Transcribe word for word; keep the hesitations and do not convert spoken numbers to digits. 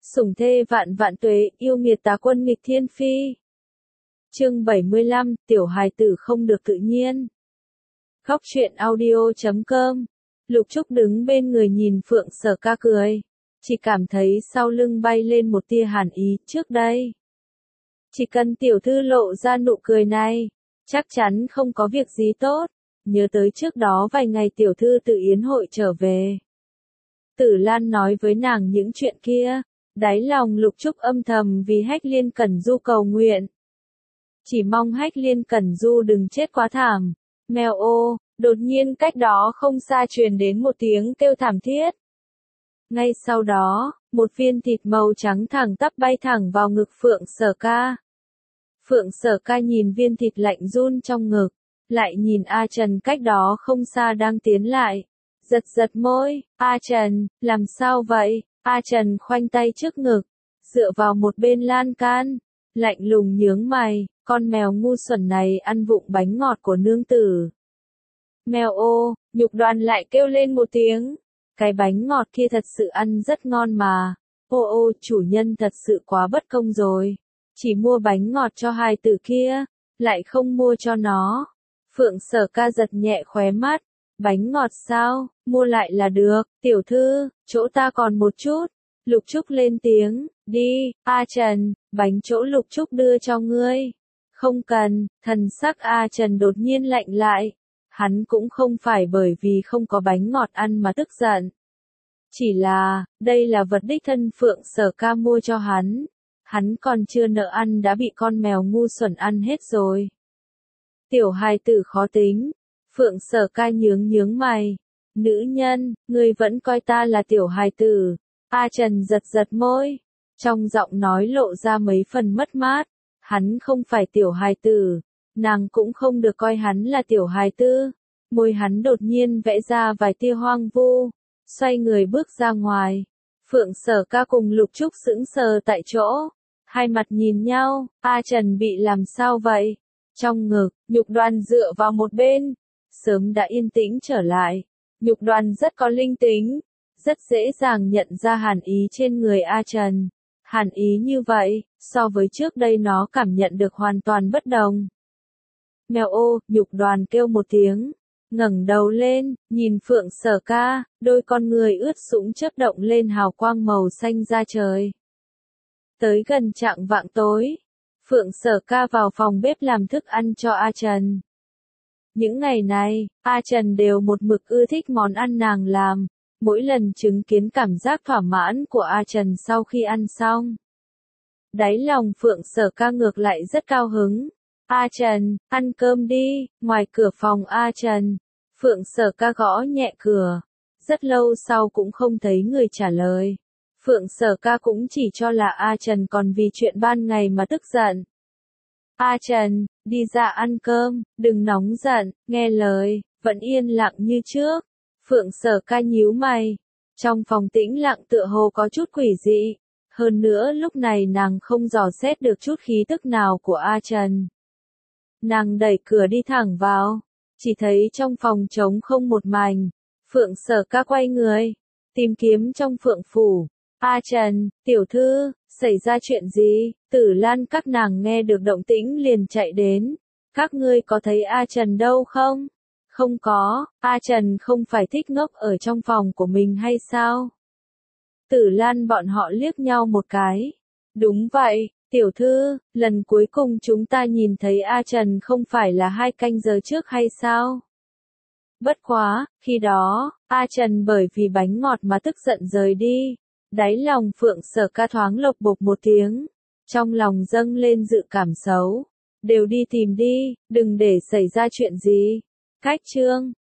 Sủng thê vạn vạn tuế, yêu nghiệt tá quân nghịch thiên phi. Chương bảy mươi lăm, tiểu hài tử không được tự nhiên. Góc truyện audio chấm com. Lục Trúc đứng bên người nhìn Phượng Sở Ca cười, chỉ cảm thấy sau lưng bay lên một tia hàn ý. Trước đây, chỉ cần tiểu thư lộ ra nụ cười này, chắc chắn không có việc gì tốt. Nhớ tới trước đó vài ngày tiểu thư từ yến hội trở về, Tử Lan nói với nàng những chuyện kia, đáy lòng Lục Trúc âm thầm vì Hách Liên Cẩn Du cầu nguyện. Chỉ mong Hách Liên Cẩn Du đừng chết quá thảm. Mèo ô, đột nhiên cách đó không xa truyền đến một tiếng kêu thảm thiết. Ngay sau đó, một viên thịt màu trắng thẳng tắp bay thẳng vào ngực Phượng Sở Ca. Phượng Sở Ca nhìn viên thịt lạnh run trong ngực, lại nhìn A Trần cách đó không xa đang tiến lại. Giật giật môi, A Trần, làm sao vậy? A Trần khoanh tay trước ngực, dựa vào một bên lan can, lạnh lùng nhướng mày, con mèo ngu xuẩn này ăn vụng bánh ngọt của nương tử. Mèo ô, Nhục Đoàn lại kêu lên một tiếng, cái bánh ngọt kia thật sự ăn rất ngon mà. Ô ô, chủ nhân thật sự quá bất công rồi, chỉ mua bánh ngọt cho hài tử kia, lại không mua cho nó. Phượng Sở Ca giật nhẹ khóe mắt, bánh ngọt sao, mua lại là được, tiểu thư, chỗ ta còn một chút. Lục Trúc lên tiếng, đi, A Trần, bánh chỗ Lục Trúc đưa cho ngươi. Không cần, thần sắc A Trần đột nhiên lạnh lại. Hắn cũng không phải bởi vì không có bánh ngọt ăn mà tức giận. Chỉ là, đây là vật đích thân Phượng Sở Ca mua cho hắn. Hắn còn chưa nợ ăn đã bị con mèo ngu xuẩn ăn hết rồi. Tiểu hài tử khó tính. Phượng Sở Ca nhướng nhướng mày. Nữ nhân, ngươi vẫn coi ta là tiểu hài tử. A Trần giật giật môi, trong giọng nói lộ ra mấy phần mất mát. Hắn không phải tiểu hài tử, nàng cũng không được coi hắn là tiểu hài tử. Môi hắn đột nhiên vẽ ra vài tia hoang vu, xoay người bước ra ngoài. Phượng Sở Ca cùng Lục Trúc sững sờ tại chỗ, hai mặt nhìn nhau. A Trần bị làm sao vậy? Trong ngực, Nhục Đoàn dựa vào một bên, sớm đã yên tĩnh trở lại. Nhục Đoàn rất có linh tính, rất dễ dàng nhận ra hàn ý trên người A Trần. Hàn ý như vậy, so với trước đây nó cảm nhận được hoàn toàn bất đồng. Mèo ô, Nhục Đoàn kêu một tiếng, ngẩng đầu lên, nhìn Phượng Sở Ca, đôi con người ướt sũng chớp động lên hào quang màu xanh da trời. Tới gần chạng vạng tối, Phượng Sở Ca vào phòng bếp làm thức ăn cho A Trần. Những ngày này, A Trần đều một mực ưa thích món ăn nàng làm, mỗi lần chứng kiến cảm giác thỏa mãn của A Trần sau khi ăn xong. Đáy lòng Phượng Sở Ca ngược lại rất cao hứng. A Trần, ăn cơm đi. Ngoài cửa phòng A Trần, Phượng Sở Ca gõ nhẹ cửa. Rất lâu sau cũng không thấy người trả lời. Phượng Sở Ca cũng chỉ cho là A Trần còn vì chuyện ban ngày mà tức giận. A Trần, đi ra ăn cơm, đừng nóng giận, nghe lời, vẫn yên lặng như trước. Phượng Sở Ca nhíu mày. Trong phòng tĩnh lặng tựa hồ có chút quỷ dị. Hơn nữa lúc này nàng không dò xét được chút khí tức nào của A Trần. Nàng đẩy cửa đi thẳng vào, chỉ thấy trong phòng trống không một mảnh. Phượng Sở Ca quay người, tìm kiếm trong phượng phủ. A Trần, tiểu thư, xảy ra chuyện gì? Tử Lan các nàng nghe được động tĩnh liền chạy đến. Các ngươi có thấy A Trần đâu không? Không có, A Trần không phải thích ngốc ở trong phòng của mình hay sao? Tử Lan bọn họ liếc nhau một cái. Đúng vậy, tiểu thư, lần cuối cùng chúng ta nhìn thấy A Trần không phải là hai canh giờ trước hay sao? Bất quá, khi đó, A Trần bởi vì bánh ngọt mà tức giận rời đi. Đáy lòng Phượng Sở Ca thoáng lộc bộc một tiếng. Trong lòng dâng lên dự cảm xấu. Đều đi tìm đi, đừng để xảy ra chuyện gì. Cách chương